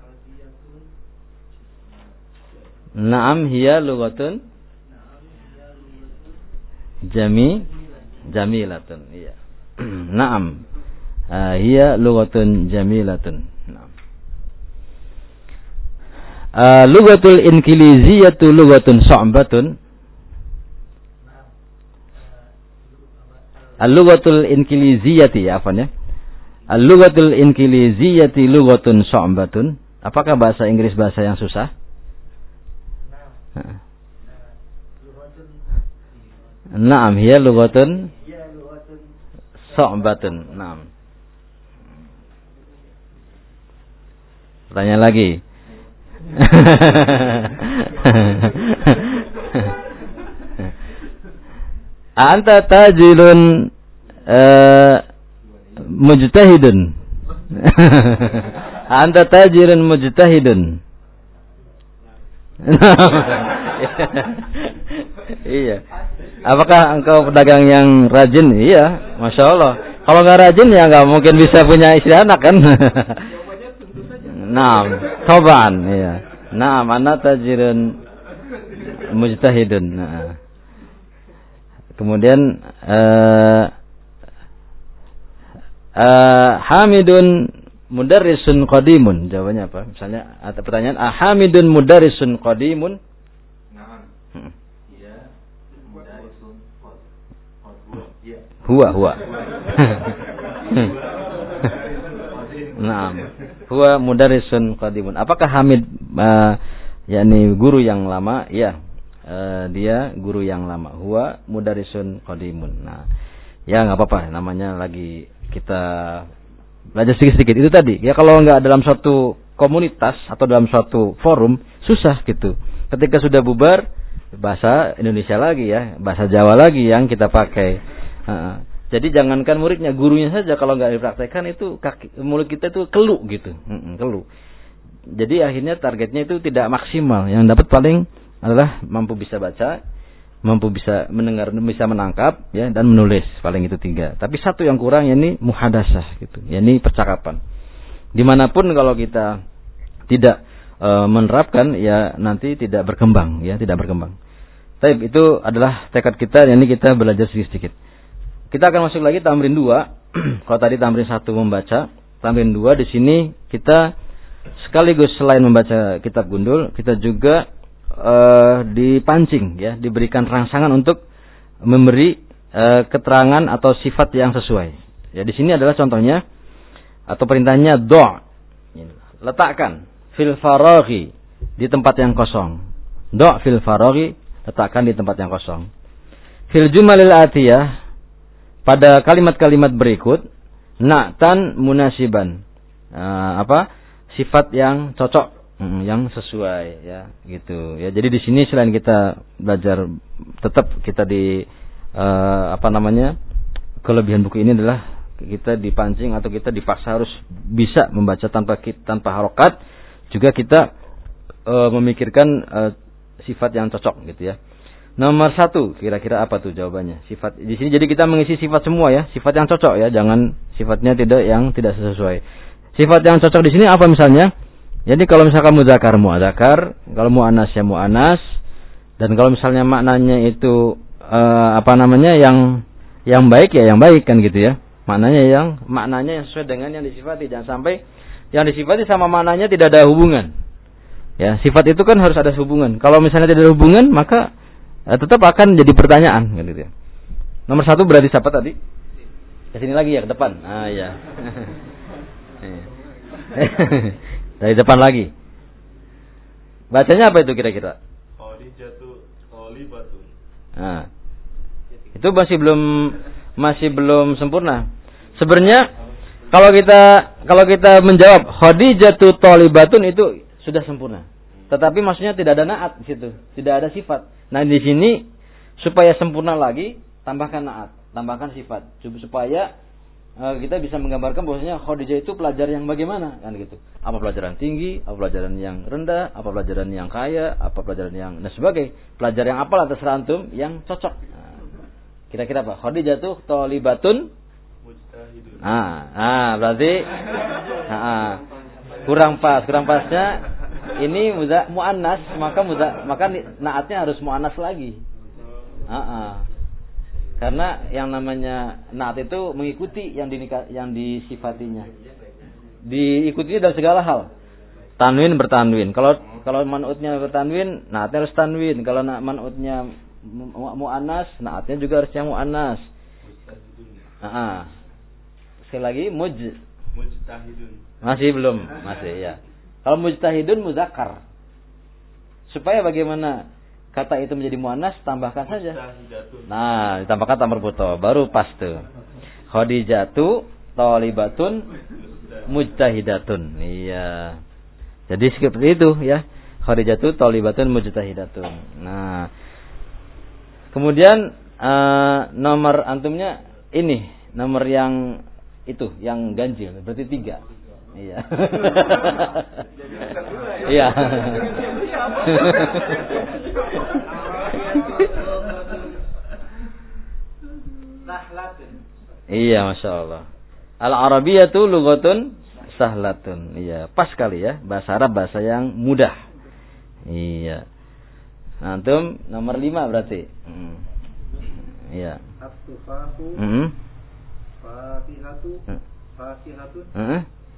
Naam hiya lughatun jami jamilatun. Iya. Naam. Uh, hiya lughatun jamilatun. Naam. Uh, lughatul inkiliziyatu lughatun sa'batun. Al-lughatul inkiliziyati ya afwan ya. Al-lughatul inkiliziyati lughatun sa'batun. Apakah bahasa Inggris bahasa yang susah? Naam hiya lughatun sa'batun. Naam. Pertanyaan lagi. Anta tajilun uh, mujtahidun. Anta tajirun mujtahidun. Iya. Apakah engkau pedagang yang rajin? Iya, masya Allah. Kalau nggak rajin ya nggak mungkin bisa punya istri anak kan? Naam, toban. Iya. Naam, ana tajirun mujtahidun. Nah. Kemudian uh, uh, Hamidun mudarrisun qadimun. Jawabannya apa? Misalnya ada pertanyaan, ah Hamidun mudarrisun qadimun? Naam. Hmm. Ya, mudarrisun qadimun. Ya. Huwa huwa. Naam. Huwa mudarrisun qadimun. Apakah Hamid uh, yakni guru yang lama? Ya. Uh, dia guru yang lama. Huwa mudarrisun qadimun. Nah, ya enggak apa-apa, namanya lagi kita belajar sedikit-sedikit itu tadi. Ya kalau enggak dalam suatu komunitas atau dalam suatu forum susah gitu. Ketika sudah bubar bahasa Indonesia lagi ya, bahasa Jawa lagi yang kita pakai. Uh, jadi jangankan muridnya, gurunya saja kalau enggak dipraktekkan itu kaki, mulut kita itu kelu gitu, uh, kelu. Jadi akhirnya targetnya itu tidak maksimal. Yang dapat paling adalah mampu bisa baca, mampu bisa mendengar, bisa menangkap, ya, dan menulis, paling itu tiga. Tapi satu yang kurang, yakni muhadasah, gitu, yakni percakapan. Dimanapun kalau kita tidak e, menerapkan, ya nanti tidak berkembang, ya tidak berkembang. Tapi itu adalah tekad kita, yakni kita belajar sedikit-sedikit. Kita akan masuk lagi tamrin dua. Kalau tadi tamrin satu membaca, tamrin dua di sini kita sekaligus selain membaca kitab gundul, kita juga Uh, dipancing ya, diberikan rangsangan untuk memberi uh, keterangan atau sifat yang sesuai. Ya di sini adalah contohnya atau perintahnya do', letakkan fil faraghi, di tempat yang kosong. Do' fil faraghi, letakkan di tempat yang kosong. Fil jumalil atiyah, pada kalimat-kalimat berikut, na'tan munasiban, uh, apa sifat yang cocok, yang sesuai ya gitu ya. Jadi di sini selain kita belajar, tetap kita di uh, apa namanya, kelebihan buku ini adalah kita dipancing atau kita dipaksa harus bisa membaca tanpa tanpa harokat, juga kita e, memikirkan e, sifat yang cocok gitu ya. Nomor satu, kira-kira apa tuh jawabannya? Sifat di sini jadi kita mengisi sifat semua ya, sifat yang cocok ya, jangan sifatnya tidak yang tidak sesuai. Sifat yang cocok di sini apa misalnya? Jadi kalau misalkan muzakkar mu'adzakar, kalau mu'annas ya mu'annas, dan kalau misalnya maknanya itu e, apa namanya yang yang baik ya yang baik kan gitu ya. Maknanya yang maknanya yang sesuai dengan yang disifati, jangan sampai yang disifati sama maknanya tidak ada hubungan. Ya, sifat itu kan harus ada hubungan. Kalau misalnya tidak ada hubungan, maka eh, tetap akan jadi pertanyaan kan gitu ya. Nomor satu berarti siapa tadi? Ke sini lagi ya, ke depan. Ah iya. Dari depan lagi. Bacanya apa itu kira-kira? Khadijatu thalibatun. Nah, itu masih belum masih belum sempurna. Sebenarnya kalau kita kalau kita menjawab Khadijatu thalibatun itu sudah sempurna. Tetapi maksudnya tidak ada naat di situ, tidak ada sifat. Nah, di sini supaya sempurna lagi tambahkan naat, tambahkan sifat supaya uh, kita bisa menggambarkan bahwasanya Khadijah itu pelajar yang bagaimana kan gitu. Apa pelajaran tinggi, apa pelajaran yang rendah, apa pelajaran yang kaya, apa pelajaran yang dan sebagainya. Pelajar yang apalah terserah antum yang cocok. Nah, kira-kira apa? Khadijah tuh thalibatun mujtahidun. Ah, ah berarti ah, ah, kurang pas, kurang pasnya ini muza muannas, maka muza, maka naatnya harus muannas lagi. Ah, ah. Karena yang namanya naat itu mengikuti yang dinika, yang disifatinya. Diikuti dalam segala hal. Tanwin bertanwin. Kalau kalau man'utnya bertanwin, naatnya harus tanwin. Kalau man'utnya muannas, naatnya juga harus yang muannas. Ah. Sekali lagi muj Mujtahidun. Masih belum, masih ya. Kalau mujtahidun muzakkar. Supaya bagaimana kata itu menjadi muannas, tambahkan saja. Nah, ditambahkan ta marbuthah, baru pas tuh. Khadijatu thalibatun mujtahidatun. Iya. Jadi seperti itu ya. Khadijatu thalibatun mujtahidatun. Nah, kemudian uh, nomor antumnya ini, nomor yang itu, yang ganjil, berarti tiga. Iya. Iya. Iya, masya Allah. Al-Arabiyatu lughatun sahlatun. Iya, pas sekali ya. Bahasa Arab bahasa yang mudah. Iya. Antum nomor lima berarti. Hmm. Iya. At-tufahu. Hmm. Fatihatu. Fatihatun. Hmm.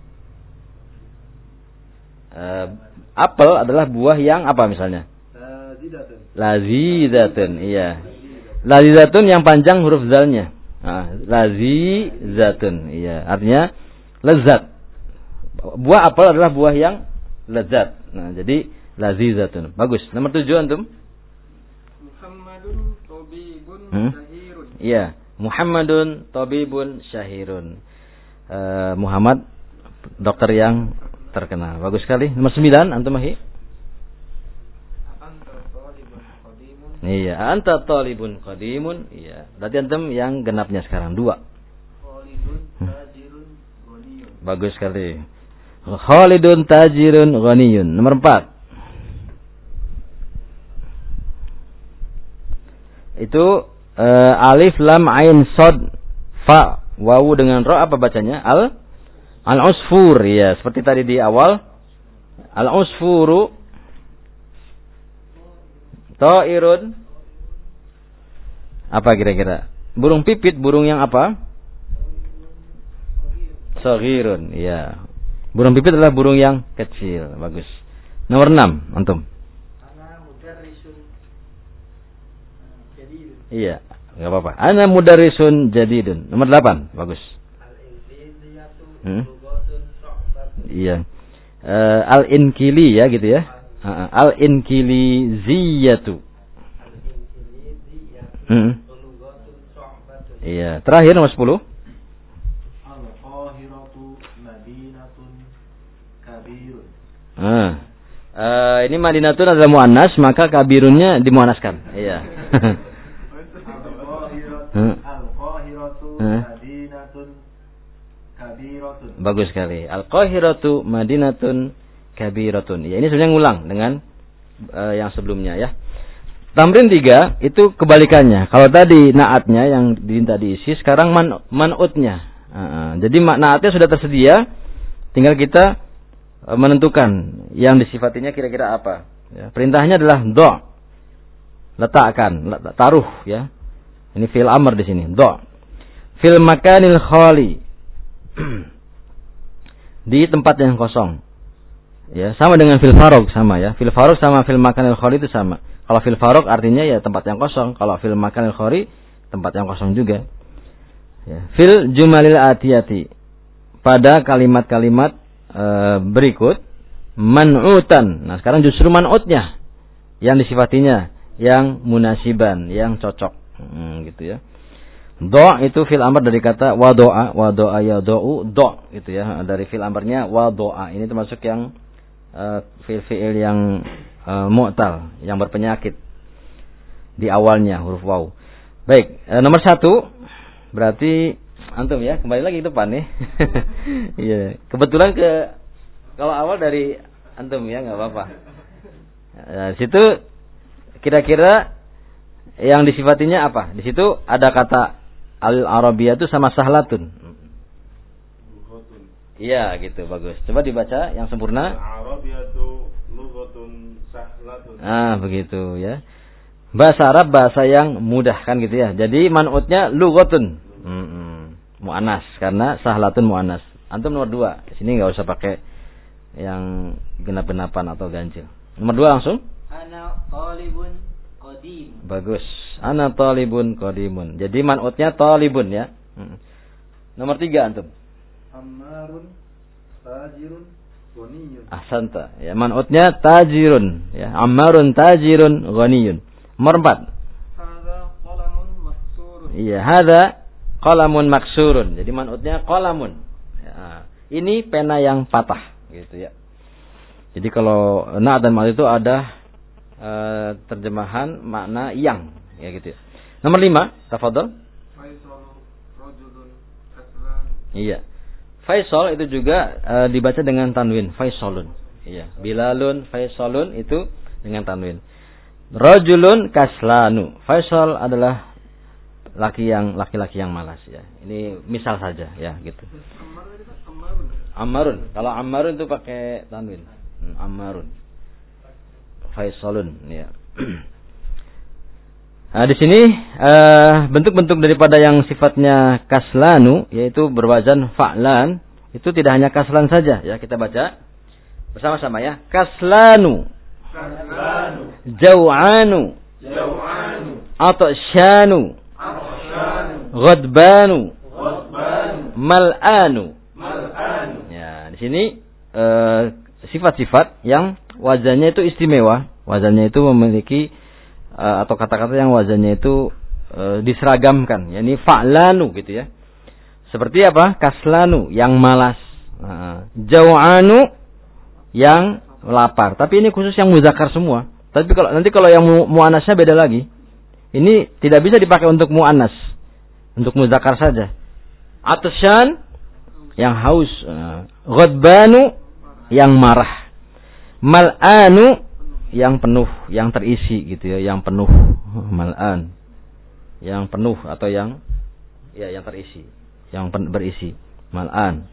Uh, apel adalah buah yang apa misalnya? Lazidatun. Lazidatun, iya. Lazidatun yang panjang huruf zalnya. Nah, lazizatun, iya. Artinya lezat. Buah apel adalah buah yang lezat. Nah, jadi lazizatun. Bagus. Nomor tujuh antum? Muhammadun tabibun hmm? syahirun. Iya, Muhammadun tabibun syahirun. Uh, Muhammad dokter yang terkenal. Bagus sekali. Nomor sembilan antum mahi? Anta talibun qadimun. Iya, anta talibun qadimun. Iya. Berarti antum yang genapnya sekarang dua. Khalidun tajirun ghaniyun. Bagus sekali. Khalidun tajirun ghaniyun. Nomor empat. Itu uh, alif lam ain sad fa wawu dengan ro apa bacanya? Al Al-usfur, ya, seperti tadi di awal. Al-usfuru ta'irun. Apa kira-kira? Burung pipit, burung yang apa? Saghirun, ya. Burung pipit adalah burung yang kecil. Bagus. Nomor enam, antum. Ana mudarrisun jadidun. Iya, enggak apa-apa. Ana mudarrisun jadidun. Nomor delapan, bagus. Hmm? Iya. Uh, al-inkili ya gitu ya. Uh, al-inkiliziyatu. Hmm. Iya. Terakhir nomor sepuluh. Al-Qahiratu madinatun kabirun. Uh, uh, ini madinatun adalah muannas, maka kabirunnya dimuannaskan. Iya. Al-Qahiratu Al-Qahiratu madinatun kabiratun. Bagus sekali. Al-Qahiratu madinatun kabiratun. Ya, ini sebenarnya ngulang dengan uh, yang sebelumnya ya. Tamrin tiga itu kebalikannya. Kalau tadi naatnya yang diminta diisi, sekarang man, man'utnya. Uh, jadi naatnya sudah tersedia, tinggal kita uh, menentukan yang disifatinya kira-kira apa. Ya, perintahnya adalah do, letakkan, letak, taruh ya. Ini fi'il amr di sini, do. Fil makanil khali. Di tempat yang kosong. Ya, sama dengan fil farog sama ya. Fil farog sama fil makanil khali itu sama. Kalau fil farog artinya ya tempat yang kosong. Kalau fil makanil khali tempat yang kosong juga. Ya. Fil jumalil atiyati. Pada kalimat-kalimat e, berikut man'utan. Nah, sekarang justru man'utnya yang disifatinya yang munasiban, yang cocok. Hmm, gitu ya. Do itu fil amr dari kata wadoa, wadoa ya do'u, do gitu ya. Dari fil amrnya wadoa. Ini termasuk yang uh, fil-fil yang uh, mu'tal, yang berpenyakit di awalnya huruf waw. Baik, uh, nomor satu berarti antum ya, kembali lagi ke depan nih. Iya, kebetulan ke kalau awal dari antum ya, nggak apa-apa. Nah, situ kira-kira yang disifatinya apa? Di situ ada kata al-arabiyah itu sama sahlatun. Iya, gitu, bagus. Coba dibaca yang sempurna. Al-arabiyah itu lughatun sahlatun. Ah, begitu ya. Bahasa Arab bahasa yang mudah kan gitu ya. Jadi man'utnya lughatun. Hmm, muannas karena sahlatun muannas. Antum nomor dua. Di sini enggak usah pakai yang genap-genapan atau ganjil. Nomor dua langsung. Ana talibun qadim. Bagus. Ana talibun qadimun. Jadi man'utnya talibun ya. Hmm. Nomor tiga antum. Ammarun tajirun ghaniyun. Ahsanta. Ya, man'utnya tajirun ya. Ammarun tajirun ghaniyun. Nomor empat. Hadza qalamun maksurun. Iya, hadza qalamun maksurun. Jadi man'utnya qalamun. Ya, ini pena yang patah gitu ya. Jadi kalau na dan ma'ad itu ada e, terjemahan makna yang ya gitu ya. Nomor lima, tafadhol. Faisal rajulun kaslan. Iya. Faisal itu juga e, dibaca dengan tanwin, Faisalun. Iya, Bilalun, Faisalun itu dengan tanwin. Rajulun kaslanu. Faisal adalah laki yang laki-laki yang malas ya. Ini misal saja ya gitu. Ammar tadi Pak, Ammarun. Ammarun. Kalau Ammarun itu pakai tanwin. Hmm, Ammarun. Faisalun ya. Nah, di sini uh, bentuk-bentuk daripada yang sifatnya kaslanu yaitu berwazan fa'lan, itu tidak hanya kaslan saja ya, kita baca bersama-sama ya. Kaslanu. Kaslanu. Jau'anu. Jau'anu. Atsyanu. Atsyanu. Ghadbanu. Ghadbanu. Mal'anu. Mal'anu. Ya, di sini uh, sifat-sifat yang wazannya itu istimewa, wazannya itu memiliki uh, atau kata-kata yang wazannya itu uh, diseragamkan, yakni fa'lanu gitu ya. Seperti apa? Kaslanu yang malas, uh, jau'anu yang lapar. Tapi ini khusus yang muzakkar semua. Tapi kalau nanti kalau yang mu, muannasnya beda lagi. Ini tidak bisa dipakai untuk muannas, untuk muzakkar saja. Atsyan yang haus, uh, ghadbanu yang marah, mal'anu yang penuh, yang terisi gitu ya, yang penuh, mal'an yang penuh atau yang ya yang terisi, yang pen, berisi, mal'an.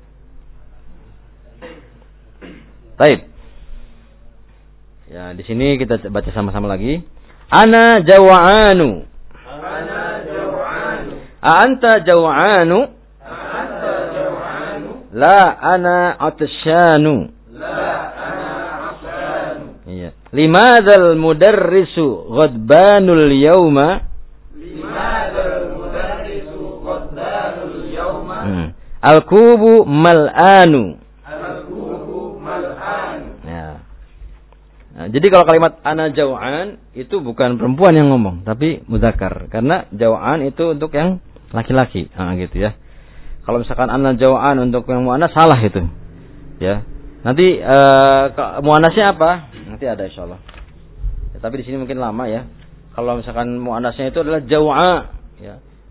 Baik. Ya, di sini kita baca sama-sama lagi. Ana jawa'anu. Ana jaw'anu. Anta jaw'anu. Anta jaw'anu. La ana atsyanu. La ana atsyanu. Iya. Limadzal mudarrisu ghadbanul yauma. Limadzal mudarrisu ghadbanul yauma. Hmm. Al-kubu mal'anu. Al-kubu mal'anu. Ya. Nah, jadi kalau kalimat ana jau'an itu bukan perempuan yang ngomong, tapi muzakkar. Karena jau'an itu untuk yang laki-laki. Nah, gitu ya. Kalau misalkan ana jau'an untuk yang muannas salah itu. Ya. Nanti uh, muannasnya apa? Nanti ada insyaallah. Ya, tapi di sini mungkin lama ya. Kalau misalkan muannasnya itu adalah jau'a, ya.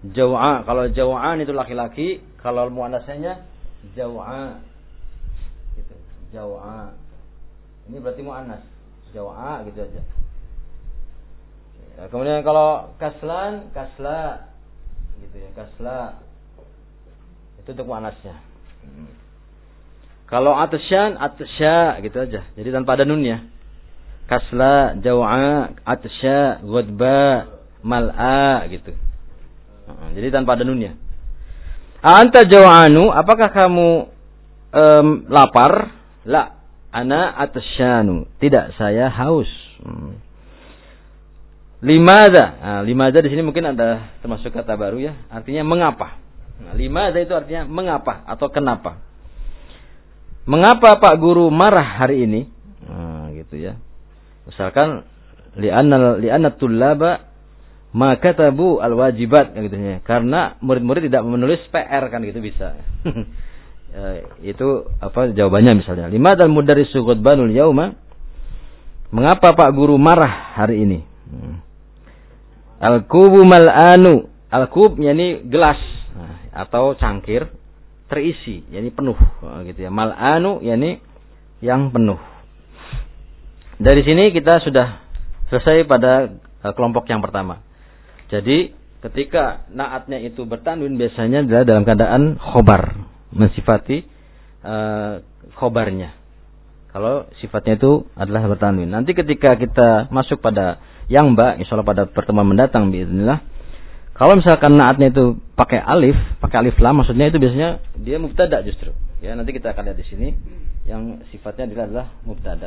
Jau'a. Kalau jau'an itu laki-laki, kalau muannasnya jau'a. Gitu. Jau'a. Ini berarti muannas. Jau'a gitu aja. Ya, kemudian kalau kaslan, kasla. Gitu ya, kasla. Itu untuk muannasnya. Hmm. Kalau atsyan, atsya gitu aja. Jadi tanpa ada nunnya. Kasla, jau'a, atsya, ghadba, mal'a gitu. Jadi tanpa ada nunnya. Anta jau'anu, apakah kamu um, lapar? La, ana atsyanu. Tidak, saya haus. Hmm. Limadha. Nah, limadha di sini mungkin ada termasuk kata baru ya. Artinya mengapa. Nah, limadha itu artinya mengapa atau kenapa. Mengapa Pak Guru marah hari ini? Nah, gitu ya. Misalkan li'anna li'anna tullaba ma katabu al-wajibat gitu ya. Karena murid-murid tidak menulis P R kan gitu bisa. Ya, itu apa jawabannya misalnya. Lima dal mudarrisu ghadbanul yauma. Mengapa Pak Guru marah hari ini? Hmm. Al-kubu mal'anu. Al-kub yakni gelas nah, atau cangkir terisi, yakni penuh gitu ya. Mal'anu yakni yang penuh. Dari sini kita sudah selesai pada kelompok yang pertama. Jadi ketika naatnya itu bertanwin biasanya adalah dalam keadaan khobar, mensifati uh, khobarnya. Kalau sifatnya itu adalah bertanwin. Nanti ketika kita masuk pada yang ba, insyaallah pada pertemuan mendatang biiznillah. Kalau misalkan naatnya itu pakai alif, pakai alif lam, maksudnya itu biasanya dia mubtada justru. Ya, nanti kita akan lihat di sini yang sifatnya adalah, adalah mubtada.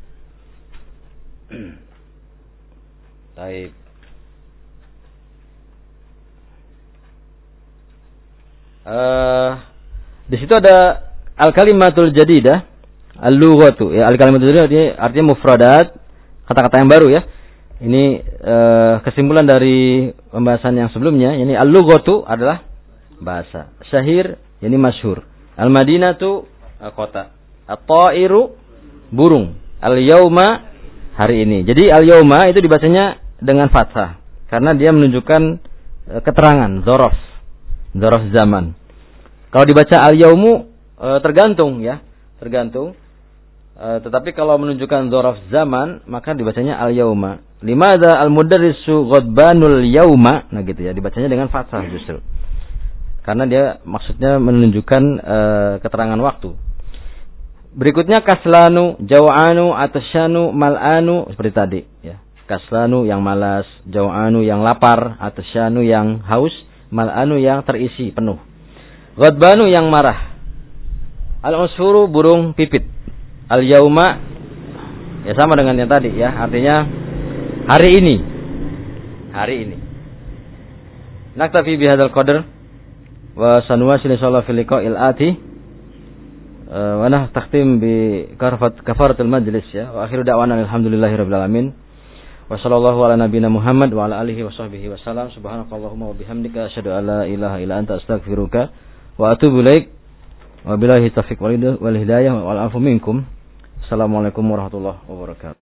Baik. Uh, di situ ada al-kalimatul jadidah, al-lughatu. Ya, al-kalimatul jadidah artinya, artinya mufradat, kata-kata yang baru ya. Ini uh, kesimpulan dari pembahasan yang sebelumnya. Ini al-lughatu adalah bahasa. Syahir, ini masyhur. Al-madinatu kota. At-ta'iru burung. Al-yauma hari ini. Jadi al-yauma itu dibacanya dengan fathah karena dia menunjukkan uh, keterangan, dzaraf. Dzaraf zaman. Kalau dibaca al-yaumu e, tergantung ya, tergantung. E, tetapi kalau menunjukkan dzaraf zaman maka dibacanya al-yauma. Limadza al-mudarrisu ghadbanul yauma, nah gitu ya, dibacanya dengan fathah justru. Karena dia maksudnya menunjukkan e, keterangan waktu. Berikutnya kaslanu, jau'anu, atsyanu, mal'anu seperti tadi ya. Kaslanu yang malas, jau'anu yang lapar, atsyanu yang haus, mal'anu yang terisi penuh. Ghadbanu yang marah. Al-usfuru burung pipit. Al-yauma ya sama dengan yang tadi ya, artinya hari ini. Hari ini. Naktafi bihadzal qadar wa sanuwasil insyaallah fil liqa'il ati. Wa nah takhtim bi kafaratul majlis ya. Wa akhiru da'wana alhamdulillahirabbil alamin. Wa sallallahu ala nabiyyina Muhammad wa ala alihi wa sahbihi wa salam. Subhanakallahumma wa bihamdika asyhadu an la ilaha illa anta astaghfiruka wa atubu ilaik. Wa billahi taufiq wal hidayah wal afu minkum. Assalamualaikum warahmatullahi wabarakatuh.